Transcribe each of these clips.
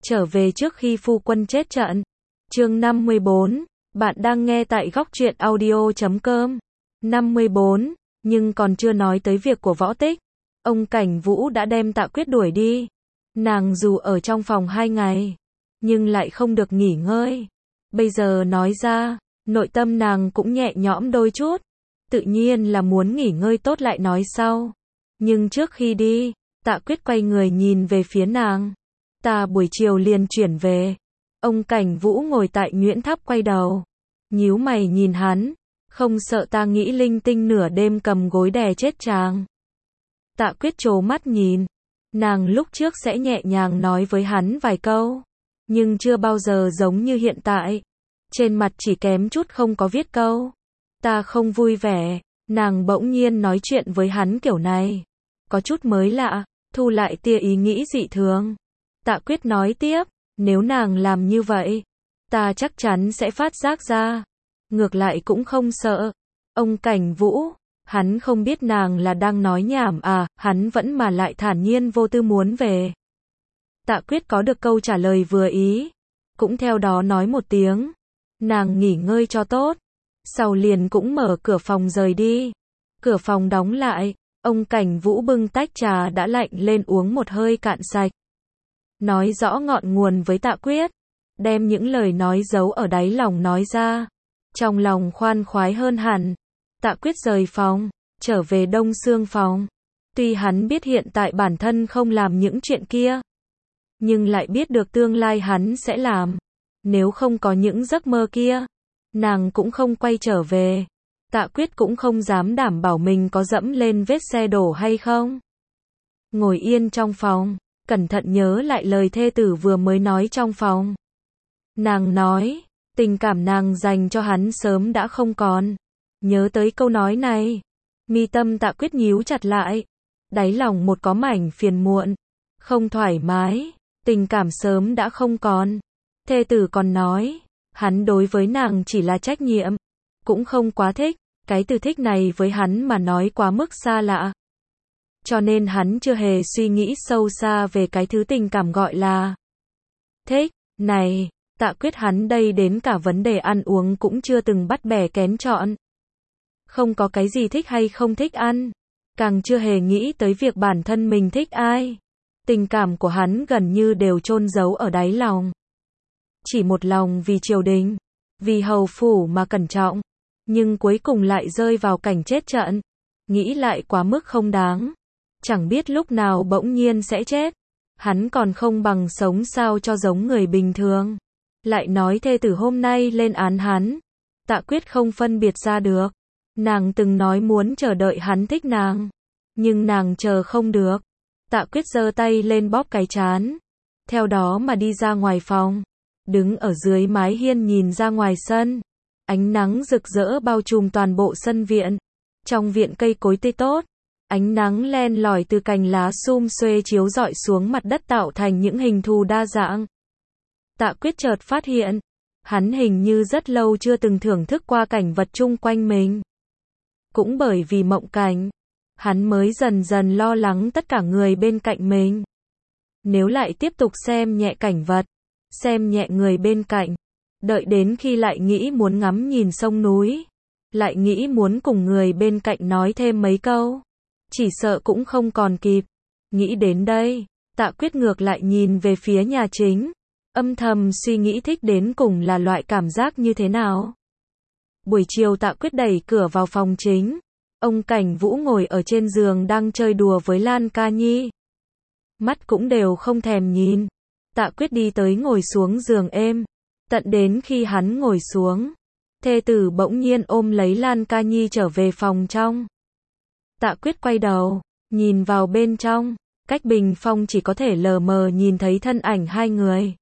trở về trước khi phu quân chết trận. Chương 54, bạn đang nghe tại góc truyện audio.com. 54, nhưng còn chưa nói tới việc của Võ Tích. Ông Cảnh Vũ đã đem Tạ Quyết đuổi đi. Nàng dù ở trong phòng 2 ngày, nhưng lại không được nghỉ ngơi. Bây giờ nói ra, nội tâm nàng cũng nhẹ nhõm đôi chút. Tự nhiên là muốn nghỉ ngơi tốt lại nói sau. Nhưng trước khi đi, Tạ Quyết quay người nhìn về phía nàng. Ta buổi chiều liền chuyển về. Ông Cảnh Vũ ngồi tại nhuyễn tháp quay đầu, nhíu mày nhìn hắn. Không sợ ta nghĩ linh tinh nửa đêm cầm gối đè chết chàng. Tạ Quyết trố mắt nhìn. Nàng lúc trước sẽ nhẹ nhàng nói với hắn vài câu, nhưng chưa bao giờ giống như hiện tại. Trên mặt chỉ kém chút không có viết câu. Ta không vui vẻ. Nàng bỗng nhiên nói chuyện với hắn kiểu này. Có chút mới lạ, thu lại tia ý nghĩ dị thường. Tạ Quyết nói tiếp, nếu nàng làm như vậy, ta chắc chắn sẽ phát giác ra. Ngược lại cũng không sợ. Ông Cảnh Vũ, hắn không biết nàng là đang nói nhảm à, hắn vẫn mà lại thản nhiên vô tư muốn về. Tạ Quyết có được câu trả lời vừa ý, cũng theo đó nói một tiếng. Nàng nghỉ ngơi cho tốt. Sau liền cũng mở cửa phòng rời đi. Cửa phòng đóng lại, ông Cảnh Vũ bưng tách trà đã lạnh lên uống một hơi cạn sạch. Nói rõ ngọn nguồn với Tạ Quyết, đem những lời nói giấu ở đáy lòng nói ra. Trong lòng khoan khoái hơn hẳn. Tạ Quyết rời phòng, trở về Đông Xương phòng. Tuy hắn biết hiện tại bản thân không làm những chuyện kia, nhưng lại biết được tương lai hắn sẽ làm. Nếu không có những giấc mơ kia, nàng cũng không quay trở về. Tạ Quyết cũng không dám đảm bảo mình có dẫm lên vết xe đổ hay không. Ngồi yên trong phòng, cẩn thận nhớ lại lời thê tử vừa mới nói trong phòng. Nàng nói, tình cảm nàng dành cho hắn sớm đã không còn. Nhớ tới câu nói này, mi tâm Tạ Quyết nhíu chặt lại. Đáy lòng một có mảnh phiền muộn, không thoải mái, tình cảm sớm đã không còn. Thê tử còn nói, hắn đối với nàng chỉ là trách nhiệm, cũng không quá thích. Cái từ thích này với hắn mà nói quá mức xa lạ. Cho nên hắn chưa hề suy nghĩ sâu xa về cái thứ tình cảm gọi là thích. Này, Tạ Quyết hắn đây đến cả vấn đề ăn uống cũng chưa từng bắt bẻ kén chọn. Không có cái gì thích hay không thích ăn. Càng chưa hề nghĩ tới việc bản thân mình thích ai. Tình cảm của hắn gần như đều chôn giấu ở đáy lòng. Chỉ một lòng vì triều đình, vì hầu phủ mà cẩn trọng. Nhưng cuối cùng lại rơi vào cảnh chết trận. Nghĩ lại quá mức không đáng. Chẳng biết lúc nào bỗng nhiên sẽ chết. Hắn còn không bằng sống sao cho giống người bình thường. Lại nói thê tử hôm nay lên án hắn. Tạ Quyết không phân biệt ra được. Nàng từng nói muốn chờ đợi hắn thích nàng, nhưng nàng chờ không được. Tạ Quyết giơ tay lên bóp cái trán, theo đó mà đi ra ngoài phòng. Đứng ở dưới mái hiên nhìn ra ngoài sân. Ánh nắng rực rỡ bao trùm toàn bộ sân viện. Trong viện cây cối tươi tốt, ánh nắng len lỏi từ cành lá sum xuê chiếu rọi xuống mặt đất tạo thành những hình thù đa dạng. Tạ Quyết chợt phát hiện, hắn hình như rất lâu chưa từng thưởng thức qua cảnh vật chung quanh mình. Cũng bởi vì mộng cảnh, hắn mới dần dần lo lắng tất cả người bên cạnh mình. Nếu lại tiếp tục xem nhẹ cảnh vật, xem nhẹ người bên cạnh, đợi đến khi lại nghĩ muốn ngắm nhìn sông núi, lại nghĩ muốn cùng người bên cạnh nói thêm mấy câu, chỉ sợ cũng không còn kịp. Nghĩ đến đây, Tạ Quyết ngược lại nhìn về phía nhà chính, âm thầm suy nghĩ thích đến cùng là loại cảm giác như thế nào. Buổi chiều Tạ Quyết đẩy cửa vào phòng chính. Ông Cảnh Vũ ngồi ở trên giường đang chơi đùa với Lan Ca Nhi. Mắt cũng đều không thèm nhìn. Tạ Quyết đi tới ngồi xuống giường êm. Tận đến khi hắn ngồi xuống, thê tử bỗng nhiên ôm lấy Lan Ca Nhi trở về phòng trong. Tạ Quyết quay đầu, nhìn vào bên trong. Cách bình phong chỉ có thể lờ mờ nhìn thấy thân ảnh hai người.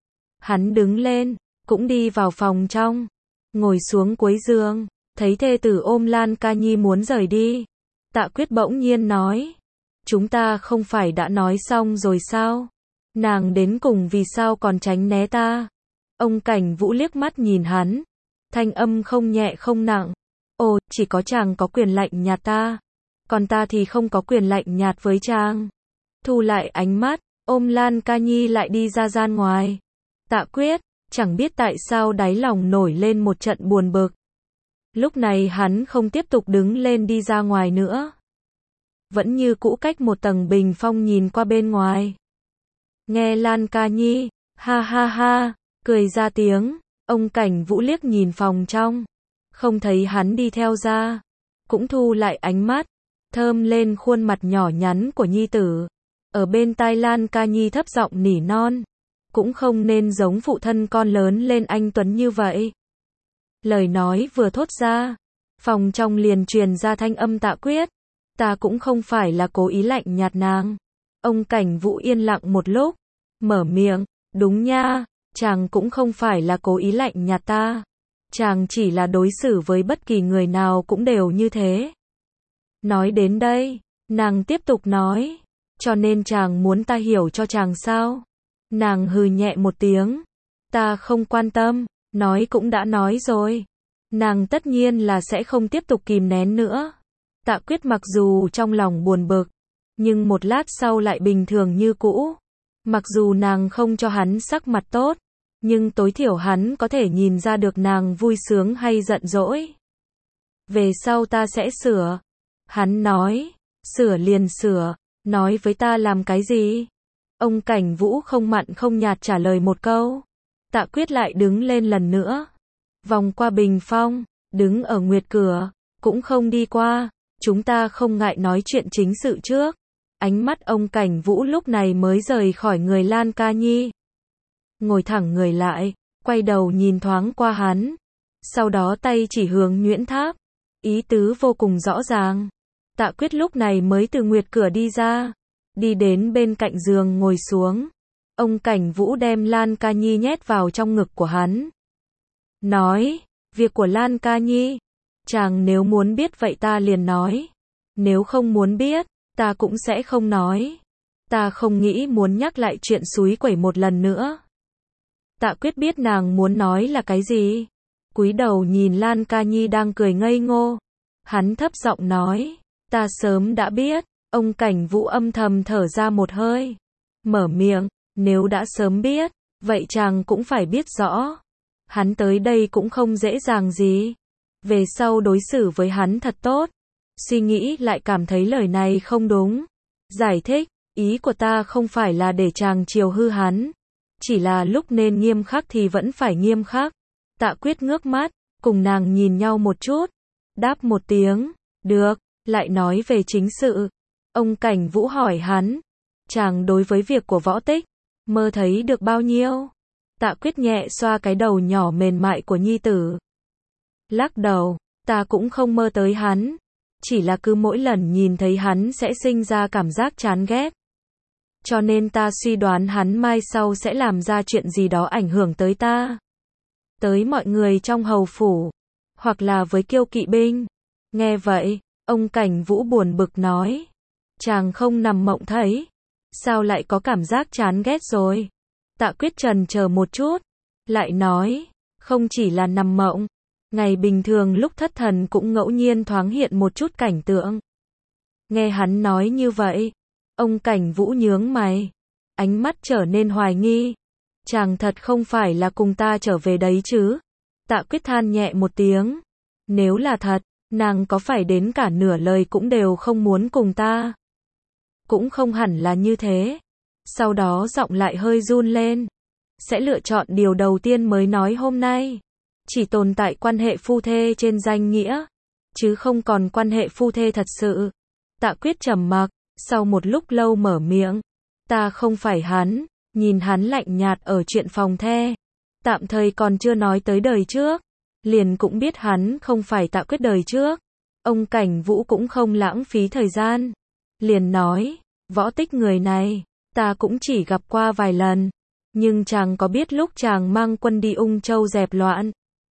Hắn đứng lên, cũng đi vào phòng trong. Ngồi xuống cuối giường, thấy thê tử ôm Lan Ca Nhi muốn rời đi. Tạ Quyết bỗng nhiên nói, chúng ta không phải đã nói xong rồi sao? Nàng đến cùng vì sao còn tránh né ta? Ông Cảnh Vũ liếc mắt nhìn hắn, thanh âm không nhẹ không nặng. Ồ, chỉ có chàng có quyền lạnh nhạt ta, còn ta thì không có quyền lạnh nhạt với chàng. Thu lại ánh mắt, ôm Lan Ca Nhi lại đi ra gian ngoài. Tạ Quyết, chẳng biết tại sao đáy lòng nổi lên một trận buồn bực. Lúc này hắn không tiếp tục đứng lên đi ra ngoài nữa. Vẫn như cũ cách một tầng bình phong nhìn qua bên ngoài. Nghe Lan Ca Nhi, ha ha ha, cười ra tiếng, ông Cảnh Vũ liếc nhìn phòng trong. Không thấy hắn đi theo ra. Cũng thu lại ánh mắt, thơm lên khuôn mặt nhỏ nhắn của nhi tử. Ở bên tai Lan Ca Nhi thấp giọng nỉ non. Cũng không nên giống phụ thân con lớn lên anh Tuấn như vậy. Lời nói vừa thốt ra, phòng trong liền truyền ra thanh âm Tạ Quyết. Ta cũng không phải là cố ý lạnh nhạt nàng. Ông Cảnh Vũ yên lặng một lúc, mở miệng, đúng nha, chàng cũng không phải là cố ý lạnh nhạt ta. Chàng chỉ là đối xử với bất kỳ người nào cũng đều như thế. Nói đến đây, nàng tiếp tục nói, cho nên chàng muốn ta hiểu cho chàng sao? Nàng hừ nhẹ một tiếng, ta không quan tâm, nói cũng đã nói rồi. Nàng tất nhiên là sẽ không tiếp tục kìm nén nữa. Tạ Quyết mặc dù trong lòng buồn bực, nhưng một lát sau lại bình thường như cũ. Mặc dù nàng không cho hắn sắc mặt tốt, nhưng tối thiểu hắn có thể nhìn ra được nàng vui sướng hay giận dỗi. Về sau ta sẽ sửa. Hắn nói, sửa liền sửa, nói với ta làm cái gì? Ông Cảnh Vũ không mặn không nhạt trả lời một câu. Tạ Quyết lại đứng lên lần nữa. Vòng qua bình phong, đứng ở nguyệt cửa, cũng không đi qua. Chúng ta không ngại nói chuyện chính sự trước. Ánh mắt ông Cảnh Vũ lúc này mới rời khỏi người Lan Ca Nhi. Ngồi thẳng người lại, quay đầu nhìn thoáng qua hắn. Sau đó tay chỉ hướng Nguyễn Tháp. Ý tứ vô cùng rõ ràng. Tạ Quyết lúc này mới từ nguyệt cửa đi ra. Đi đến bên cạnh giường ngồi xuống. Ông Cảnh Vũ đem Lan Ca Nhi nhét vào trong ngực của hắn. Nói, việc của Lan Ca Nhi. Chàng nếu muốn biết vậy ta liền nói. Nếu không muốn biết, ta cũng sẽ không nói. Ta không nghĩ muốn nhắc lại chuyện xúi quẩy một lần nữa. Tạ Quyết biết nàng muốn nói là cái gì. Cúi đầu nhìn Lan Ca Nhi đang cười ngây ngô. Hắn thấp giọng nói, ta sớm đã biết. Ông Cảnh Vũ âm thầm thở ra một hơi. Mở miệng, nếu đã sớm biết, vậy chàng cũng phải biết rõ. Hắn tới đây cũng không dễ dàng gì. Về sau đối xử với hắn thật tốt. Suy nghĩ lại cảm thấy lời này không đúng. Giải thích, ý của ta không phải là để chàng chiều hư hắn. Chỉ là lúc nên nghiêm khắc thì vẫn phải nghiêm khắc. Tạ Quyết ngước mắt, cùng nàng nhìn nhau một chút. Đáp một tiếng, được, lại nói về chính sự. Ông Cảnh Vũ hỏi hắn, chàng đối với việc của Võ Tích, mơ thấy được bao nhiêu? Tạ Quyết nhẹ xoa cái đầu nhỏ mềm mại của nhi tử. Lắc đầu, ta cũng không mơ tới hắn. Chỉ là cứ mỗi lần nhìn thấy hắn sẽ sinh ra cảm giác chán ghét. Cho nên ta suy đoán hắn mai sau sẽ làm ra chuyện gì đó ảnh hưởng tới ta. Tới mọi người trong hầu phủ. Hoặc là với Kiêu kỵ binh. Nghe vậy, ông Cảnh Vũ buồn bực nói. Chàng không nằm mộng thấy. Sao lại có cảm giác chán ghét rồi? Tạ Quyết chần chờ một chút. Lại nói, không chỉ là nằm mộng. Ngày bình thường lúc thất thần cũng ngẫu nhiên thoáng hiện một chút cảnh tượng. Nghe hắn nói như vậy, ông Cảnh Vũ nhướng mày. Ánh mắt trở nên hoài nghi. Chàng thật không phải là cùng ta trở về đấy chứ? Tạ Quyết than nhẹ một tiếng. Nếu là thật, nàng có phải đến cả nửa lời cũng đều không muốn cùng ta? Cũng không hẳn là như thế. Sau đó giọng lại hơi run lên. Sẽ lựa chọn điều đầu tiên mới nói hôm nay. Chỉ tồn tại quan hệ phu thê trên danh nghĩa, chứ không còn quan hệ phu thê thật sự. Tạ Quyết trầm mặc, sau một lúc lâu mở miệng. Ta không phải hắn, nhìn hắn lạnh nhạt ở chuyện phòng the. Tạm thời còn chưa nói tới đời trước. Liền cũng biết hắn không phải Tạ Quyết đời trước. Ông Cảnh Vũ cũng không lãng phí thời gian. Liền nói, Võ Tích người này, ta cũng chỉ gặp qua vài lần. Nhưng chàng có biết lúc chàng mang quân đi Ung Châu dẹp loạn,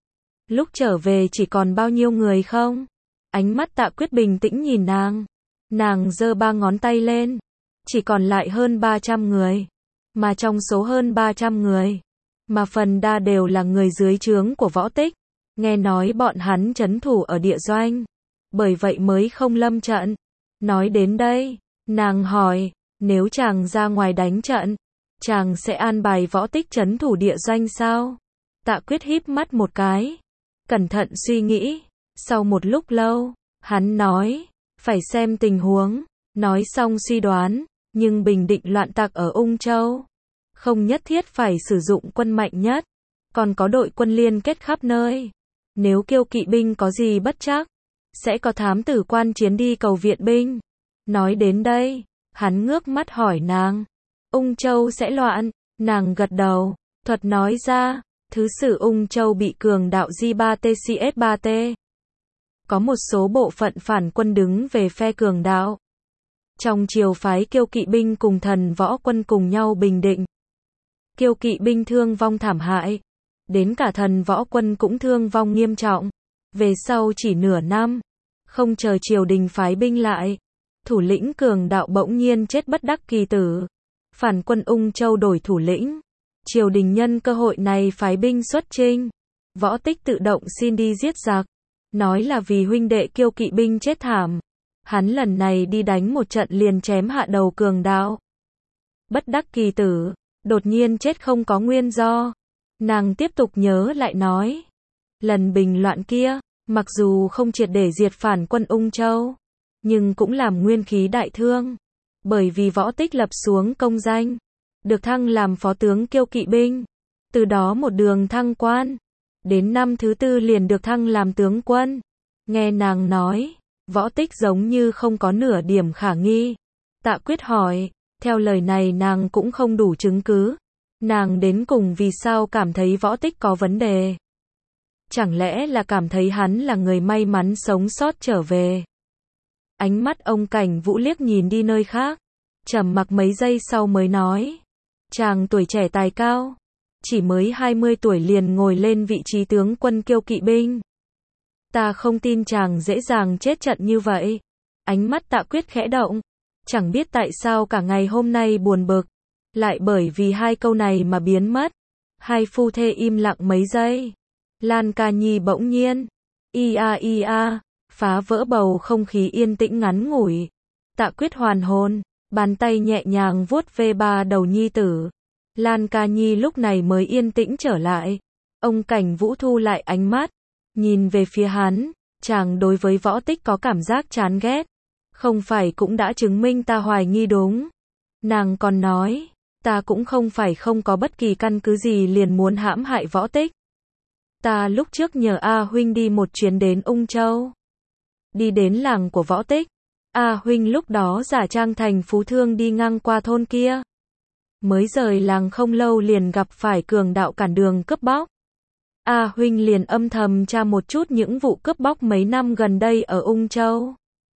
lúc trở về chỉ còn bao nhiêu người không? Ánh mắt Tạ Quyết bình tĩnh nhìn nàng. Nàng giơ 3 ngón tay lên. Chỉ còn lại hơn 300 người. Mà trong số hơn 300 người, mà phần đa đều là người dưới trướng của Võ Tích. Nghe nói bọn hắn trấn thủ ở địa doanh. Bởi vậy mới không lâm trận. Nói đến đây, nàng hỏi, Nếu chàng ra ngoài đánh trận, chàng sẽ an bài Võ Tích trấn thủ địa doanh sao? Tạ Quyết híp mắt một cái, cẩn thận suy nghĩ, sau một lúc lâu, hắn nói, phải xem tình huống, nói xong suy đoán, nhưng bình định loạn tặc ở Ung Châu, không nhất thiết phải sử dụng quân mạnh nhất, còn có đội quân liên kết khắp nơi. Nếu Kiêu Kỵ binh có gì bất trắc, sẽ có thám tử quan chiến đi cầu viện binh. Nói đến đây, hắn ngước mắt hỏi nàng, Ung Châu sẽ loạn? Nàng gật đầu, thuật nói ra, thứ sử Ung Châu bị cường đạo J3TCS3T. Có một số bộ phận phản quân đứng về phe cường đạo. Trong triều phái Kiêu Kỵ binh cùng thần võ quân cùng nhau bình định. Kiêu Kỵ binh thương vong thảm hại, đến cả thần võ quân cũng thương vong nghiêm trọng. Về sau chỉ nửa năm, không chờ triều đình phái binh lại, thủ lĩnh cường đạo bỗng nhiên chết bất đắc kỳ tử. Phản quân Ung Châu đổi thủ lĩnh, triều đình nhân cơ hội này phái binh xuất chinh. Võ Tích tự động xin đi giết giặc, nói là vì huynh đệ Kiêu Kỵ binh chết thảm, hắn lần này đi đánh một trận liền chém hạ đầu cường đạo. Bất đắc kỳ tử, đột nhiên chết không có nguyên do. Nàng tiếp tục nhớ lại nói, lần bình loạn kia, mặc dù không triệt để diệt phản quân Ung Châu, nhưng cũng làm nguyên khí đại thương, bởi vì Võ Tích lập xuống công danh, được thăng làm phó tướng Kiêu Kỵ binh, từ đó một đường thăng quan, đến năm thứ 4 liền được thăng làm tướng quân. Nghe nàng nói, Võ Tích giống như không có nửa điểm khả nghi. Tạ Quyết hỏi, theo lời này nàng cũng không đủ chứng cứ, nàng đến cùng vì sao cảm thấy Võ Tích có vấn đề? Chẳng lẽ là cảm thấy hắn là người may mắn sống sót trở về? Ánh mắt ông Cảnh Vũ liếc nhìn đi nơi khác, trầm mặc mấy giây sau mới nói, chàng tuổi trẻ tài cao, chỉ mới 20 tuổi liền ngồi lên vị trí tướng quân Kiêu Kỵ binh. Ta không tin chàng dễ dàng chết trận như vậy. Ánh mắt Tạ Quyết khẽ động, chẳng biết tại sao cả ngày hôm nay buồn bực, lại bởi vì hai câu này mà biến mất. Hai phu thê im lặng mấy giây. Lan Ca Nhi bỗng nhiên, ia, phá vỡ bầu không khí yên tĩnh ngắn ngủi. Tạ Quyết hoàn hồn, bàn tay nhẹ nhàng vuốt ve ba đầu nhi tử. Lan Ca Nhi lúc này mới yên tĩnh trở lại. Ông Cảnh Vũ thu lại ánh mắt, nhìn về phía hắn, chàng đối với Võ Tích có cảm giác chán ghét, không phải cũng đã chứng minh ta hoài nghi đúng. Nàng còn nói, ta cũng không phải không có bất kỳ căn cứ gì liền muốn hãm hại Võ Tích. Ta lúc trước nhờ A huynh đi một chuyến đến Ung Châu, đi đến làng của Võ Tích. A huynh lúc đó giả trang thành phú thương đi ngang qua thôn kia, mới rời làng không lâu liền gặp phải cường đạo cản đường cướp bóc. A huynh liền âm thầm tra một chút những vụ cướp bóc mấy năm gần đây ở Ung Châu.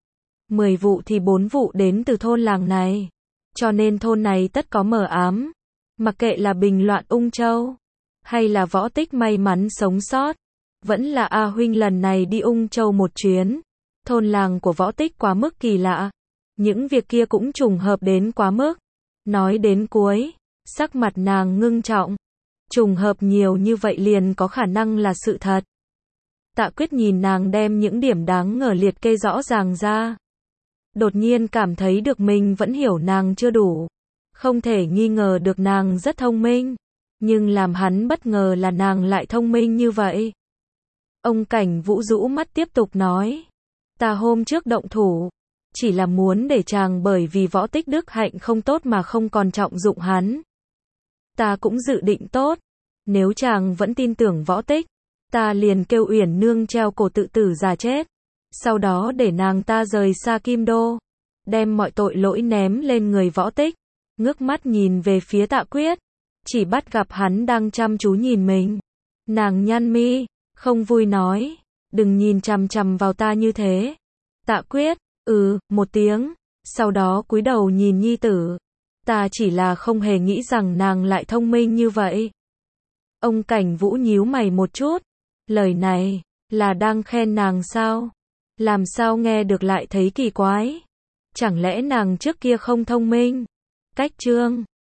10 vụ thì 4 vụ đến từ thôn làng này, cho nên thôn này tất có mờ ám. Mặc kệ là bình loạn Ung Châu, hay là Võ Tích may mắn sống sót, vẫn là A huynh lần này đi Ung Châu một chuyến, thôn làng của Võ Tích quá mức kỳ lạ. Những việc kia cũng trùng hợp đến quá mức. Nói đến cuối, sắc mặt nàng ngưng trọng. Trùng hợp nhiều như vậy liền có khả năng là sự thật. Tạ Quyết nhìn nàng đem những điểm đáng ngờ liệt kê rõ ràng ra. Đột nhiên cảm thấy được mình vẫn hiểu nàng chưa đủ. Không thể nghi ngờ được nàng rất thông minh. Nhưng làm hắn bất ngờ là nàng lại thông minh như vậy. Ông Cảnh Vũ rũ mắt tiếp tục nói. Ta hôm trước động thủ, chỉ là muốn để chàng bởi vì Võ Tích đức hạnh không tốt mà không còn trọng dụng hắn. Ta cũng dự định tốt, nếu chàng vẫn tin tưởng Võ Tích, ta liền kêu Uyển Nương treo cổ tự tử già chết, sau đó để nàng ta rời xa Kim Đô, đem mọi tội lỗi ném lên người Võ Tích. Ngước mắt nhìn về phía Tạ Quyết, chỉ bắt gặp hắn đang chăm chú nhìn mình. Nàng nhăn mi, không vui nói, đừng nhìn chằm chằm vào ta như thế. Tạ Quyết, một tiếng, sau đó cúi đầu nhìn nhi tử. Ta chỉ là không hề nghĩ rằng nàng lại thông minh như vậy. Ông Cảnh Vũ nhíu mày một chút, lời này, là đang khen nàng sao? Làm sao nghe được lại thấy kỳ quái? Chẳng lẽ nàng trước kia không thông minh? Cách chương